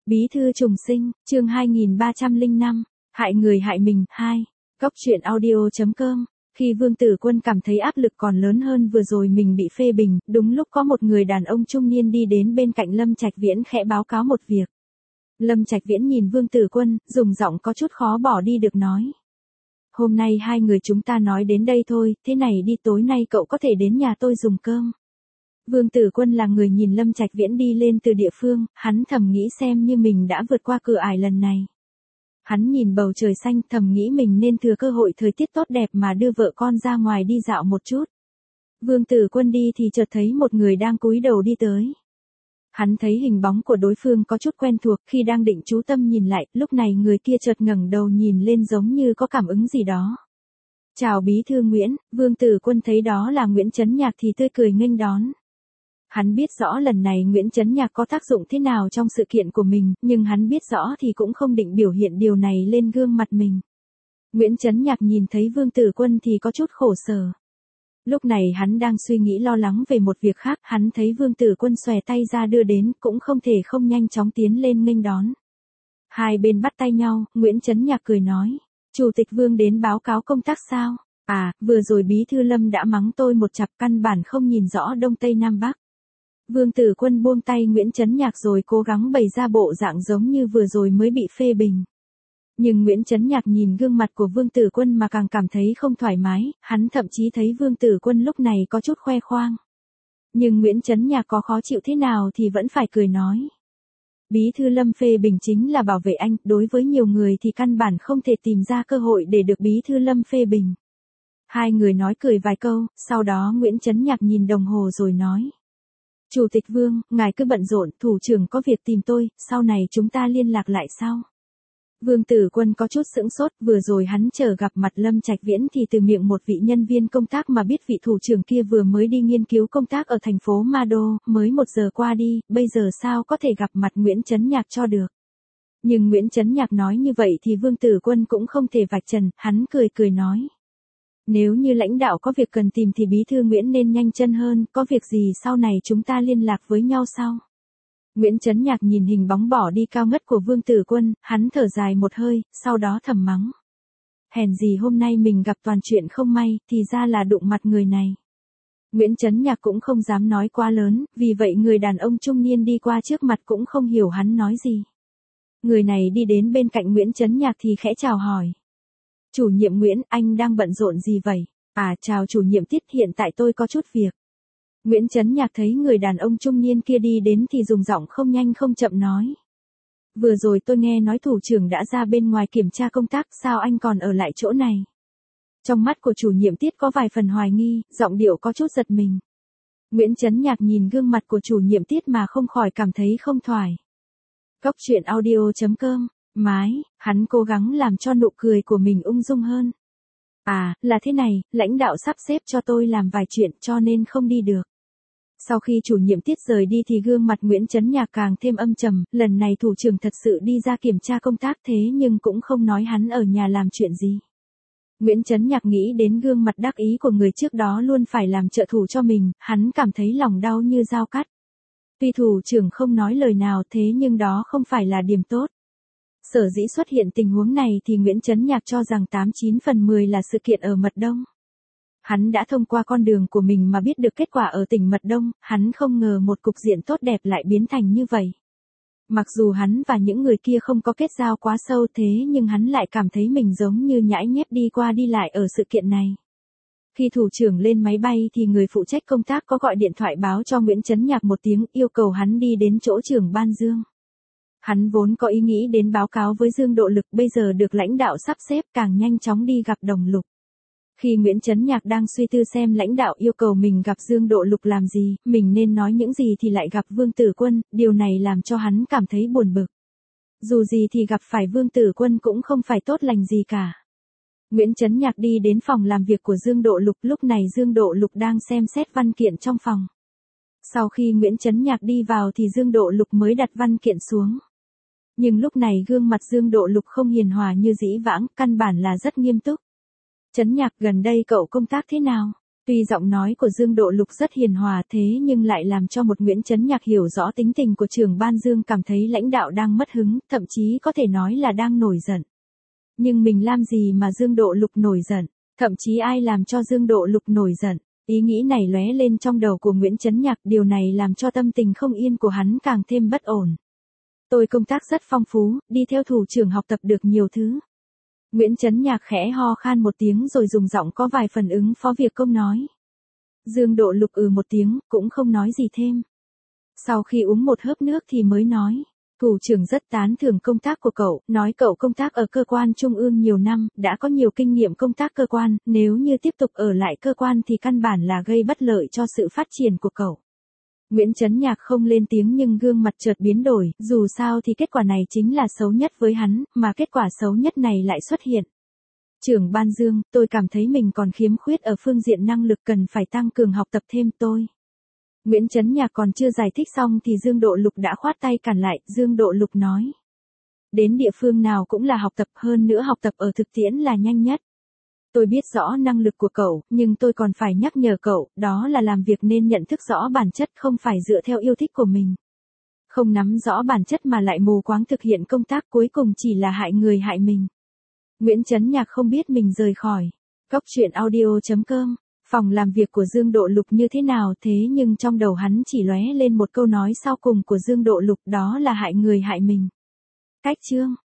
Bí thư trùng sinh, chương 2305, hại người hại mình, 2. Góc truyện audio.com. Khi Vương Tử Quân cảm thấy áp lực còn lớn hơn vừa rồi mình bị phê bình, đúng lúc có một người đàn ông trung niên đi đến bên cạnh Lâm Trạch Viễn khẽ báo cáo một việc. Lâm Trạch Viễn nhìn Vương Tử Quân, dùng giọng có chút khó bỏ đi được nói. Hôm nay hai người chúng ta nói đến đây thôi, thế này đi, tối nay cậu có thể đến nhà tôi dùng cơm. Vương Tử Quân là người nhìn Lâm Trạch Viễn đi lên từ địa phương, hắn thầm nghĩ xem như mình đã vượt qua cửa ải lần này. Hắn nhìn bầu trời xanh, thầm nghĩ mình nên thừa cơ hội thời tiết tốt đẹp mà đưa vợ con ra ngoài đi dạo một chút. Vương Tử Quân đi thì chợt thấy một người đang cúi đầu đi tới. Hắn thấy hình bóng của đối phương có chút quen thuộc, khi đang định chú tâm nhìn lại, lúc này người kia chợt ngẩng đầu nhìn lên giống như có cảm ứng gì đó. Chào Bí thư Nguyễn. Vương Tử Quân thấy đó là Nguyễn Chấn Nhạc thì tươi cười nghênh đón. Hắn biết rõ lần này Nguyễn Chấn Nhạc có tác dụng thế nào trong sự kiện của mình, nhưng hắn biết rõ thì cũng không định biểu hiện điều này lên gương mặt mình. Nguyễn Chấn Nhạc nhìn thấy Vương Tử Quân thì có chút khổ sở. Lúc này hắn đang suy nghĩ lo lắng về một việc khác, hắn thấy Vương Tử Quân xòe tay ra đưa đến, cũng không thể không nhanh chóng tiến lên nghênh đón. Hai bên bắt tay nhau, Nguyễn Chấn Nhạc cười nói, Chủ tịch Vương đến báo cáo công tác sao? À, vừa rồi Bí thư Lâm đã mắng tôi một chặp, căn bản không nhìn rõ Đông Tây Nam Bắc. Vương Tử Quân buông tay Nguyễn Chấn Nhạc rồi cố gắng bày ra bộ dạng giống như vừa rồi mới bị phê bình. Nhưng Nguyễn Chấn Nhạc nhìn gương mặt của Vương Tử Quân mà càng cảm thấy không thoải mái, hắn thậm chí thấy Vương Tử Quân lúc này có chút khoe khoang. Nhưng Nguyễn Chấn Nhạc có khó chịu thế nào thì vẫn phải cười nói. Bí thư Lâm phê bình chính là bảo vệ anh, đối với nhiều người thì căn bản không thể tìm ra cơ hội để được Bí thư Lâm phê bình. Hai người nói cười vài câu, sau đó Nguyễn Chấn Nhạc nhìn đồng hồ rồi nói. Chủ tịch Vương, ngài cứ bận rộn, thủ trưởng có việc tìm tôi, sau này chúng ta liên lạc lại sau. Vương Tử Quân có chút sững sốt, vừa rồi hắn chờ gặp mặt Lâm Trạch Viễn thì từ miệng một vị nhân viên công tác mà biết vị thủ trưởng kia vừa mới đi nghiên cứu công tác ở thành phố Ma Đô, mới 1 giờ qua đi, bây giờ sao có thể gặp mặt Nguyễn Chấn Nhạc cho được. Nhưng Nguyễn Chấn Nhạc nói như vậy thì Vương Tử Quân cũng không thể vạch trần, hắn cười nói. Nếu như lãnh đạo có việc cần tìm thì Bí thư Nguyễn nên nhanh chân hơn, có việc gì sau này chúng ta liên lạc với nhau sau. Nguyễn Chấn Nhạc nhìn hình bóng bỏ đi cao ngất của Vương Tử Quân, hắn thở dài một hơi, sau đó thầm mắng. Hèn gì hôm nay mình gặp toàn chuyện không may, thì ra là đụng mặt người này. Nguyễn Chấn Nhạc cũng không dám nói quá lớn, vì vậy người đàn ông trung niên đi qua trước mặt cũng không hiểu hắn nói gì. Người này đi đến bên cạnh Nguyễn Chấn Nhạc thì khẽ chào hỏi. Chủ nhiệm Nguyễn, anh đang bận rộn gì vậy? À, chào chủ nhiệm Tiết, hiện tại tôi có chút việc. Nguyễn Chấn Nhạc thấy người đàn ông trung niên kia đi đến thì dùng giọng không nhanh không chậm nói. Vừa rồi tôi nghe nói thủ trưởng đã ra bên ngoài kiểm tra công tác, sao anh còn ở lại chỗ này? Trong mắt của chủ nhiệm Tiết có vài phần hoài nghi, giọng điệu có chút giật mình. Nguyễn Chấn Nhạc nhìn gương mặt của chủ nhiệm Tiết mà không khỏi cảm thấy không thoải. Góc truyện audio.com. Mái, hắn cố gắng làm cho nụ cười của mình ung dung hơn. À, là thế này, lãnh đạo sắp xếp cho tôi làm vài chuyện cho nên không đi được. Sau khi chủ nhiệm Tiết rời đi thì gương mặt Nguyễn Chấn Nhạc càng thêm âm trầm, lần này thủ trưởng thật sự đi ra kiểm tra công tác thế nhưng cũng không nói hắn ở nhà làm chuyện gì. Nguyễn Chấn Nhạc nghĩ đến gương mặt đắc ý của người trước đó luôn phải làm trợ thủ cho mình, hắn cảm thấy lòng đau như dao cắt. Tuy thủ trưởng không nói lời nào thế nhưng đó không phải là điểm tốt. Sở dĩ xuất hiện tình huống này thì Nguyễn Chấn Nhạc cho rằng 89 phần 10 là sự kiện ở Mật Đông. Hắn đã thông qua con đường của mình mà biết được kết quả ở tỉnh Mật Đông, hắn không ngờ một cục diện tốt đẹp lại biến thành như vậy. Mặc dù hắn và những người kia không có kết giao quá sâu thế nhưng hắn lại cảm thấy mình giống như nhãi nhép đi qua đi lại ở sự kiện này. Khi thủ trưởng lên máy bay thì người phụ trách công tác có gọi điện thoại báo cho Nguyễn Chấn Nhạc một tiếng, yêu cầu hắn đi đến chỗ trưởng ban Dương. Hắn vốn có ý nghĩ đến báo cáo với Dương Độ Lực, bây giờ được lãnh đạo sắp xếp càng nhanh chóng đi gặp Đồng Lục. Khi Nguyễn Chấn Nhạc đang suy tư xem lãnh đạo yêu cầu mình gặp Dương Độ Lục làm gì, mình nên nói những gì thì lại gặp Vương Tử Quân, điều này làm cho hắn cảm thấy buồn bực. Dù gì thì gặp phải Vương Tử Quân cũng không phải tốt lành gì cả. Nguyễn Chấn Nhạc đi đến phòng làm việc của Dương Độ Lục, lúc này Dương Độ Lục đang xem xét văn kiện trong phòng. Sau khi Nguyễn Chấn Nhạc đi vào thì Dương Độ Lục mới đặt văn kiện xuống. Nhưng lúc này gương mặt Dương Độ Lục không hiền hòa như dĩ vãng, căn bản là rất nghiêm túc. Chấn Nhạc, gần đây cậu công tác thế nào? Tuy giọng nói của Dương Độ Lục rất hiền hòa thế nhưng lại làm cho một Nguyễn Chấn Nhạc hiểu rõ tính tình của trưởng ban Dương cảm thấy lãnh đạo đang mất hứng, thậm chí có thể nói là đang nổi giận. Nhưng mình làm gì mà Dương Độ Lục nổi giận, thậm chí ai làm cho Dương Độ Lục nổi giận. Ý nghĩ này lóe lên trong đầu của Nguyễn Chấn Nhạc, điều này làm cho tâm tình không yên của hắn càng thêm bất ổn. Tôi công tác rất phong phú, đi theo thủ trưởng học tập được nhiều thứ. Nguyễn Chấn Nhạc khẽ ho khan một tiếng rồi dùng giọng có vài phần ứng phó việc công nói. Dương Độ Lục một tiếng, cũng không nói gì thêm. Sau khi uống một hớp nước thì mới nói. Thủ trưởng rất tán thưởng công tác của cậu, nói cậu công tác ở cơ quan trung ương nhiều năm, đã có nhiều kinh nghiệm công tác cơ quan, nếu như tiếp tục ở lại cơ quan thì căn bản là gây bất lợi cho sự phát triển của cậu. Nguyễn Chấn Nhạc không lên tiếng nhưng gương mặt chợt biến đổi, dù sao thì kết quả này chính là xấu nhất với hắn, mà kết quả xấu nhất này lại xuất hiện. Trưởng ban Dương, tôi cảm thấy mình còn khiếm khuyết ở phương diện năng lực, cần phải tăng cường học tập thêm tôi. Nguyễn Chấn Nhạc còn chưa giải thích xong thì Dương Độ Lục đã khoát tay cản lại. Dương Độ Lục nói. Đến địa phương nào cũng là học tập, hơn nữa học tập ở thực tiễn là nhanh nhất. Tôi biết rõ năng lực của cậu, nhưng tôi còn phải nhắc nhở cậu, đó là làm việc nên nhận thức rõ bản chất, không phải dựa theo yêu thích của mình. Không nắm rõ bản chất mà lại mù quáng thực hiện công tác, cuối cùng chỉ là hại người hại mình. Nguyễn Chấn Nhạc không biết mình rời khỏi Cóc Truyện Audio.com. Phòng làm việc của Dương Độ Lục như thế nào thế nhưng trong đầu hắn chỉ lóe lên một câu nói sau cùng của Dương Độ Lục, đó là hại người hại mình. Cách chương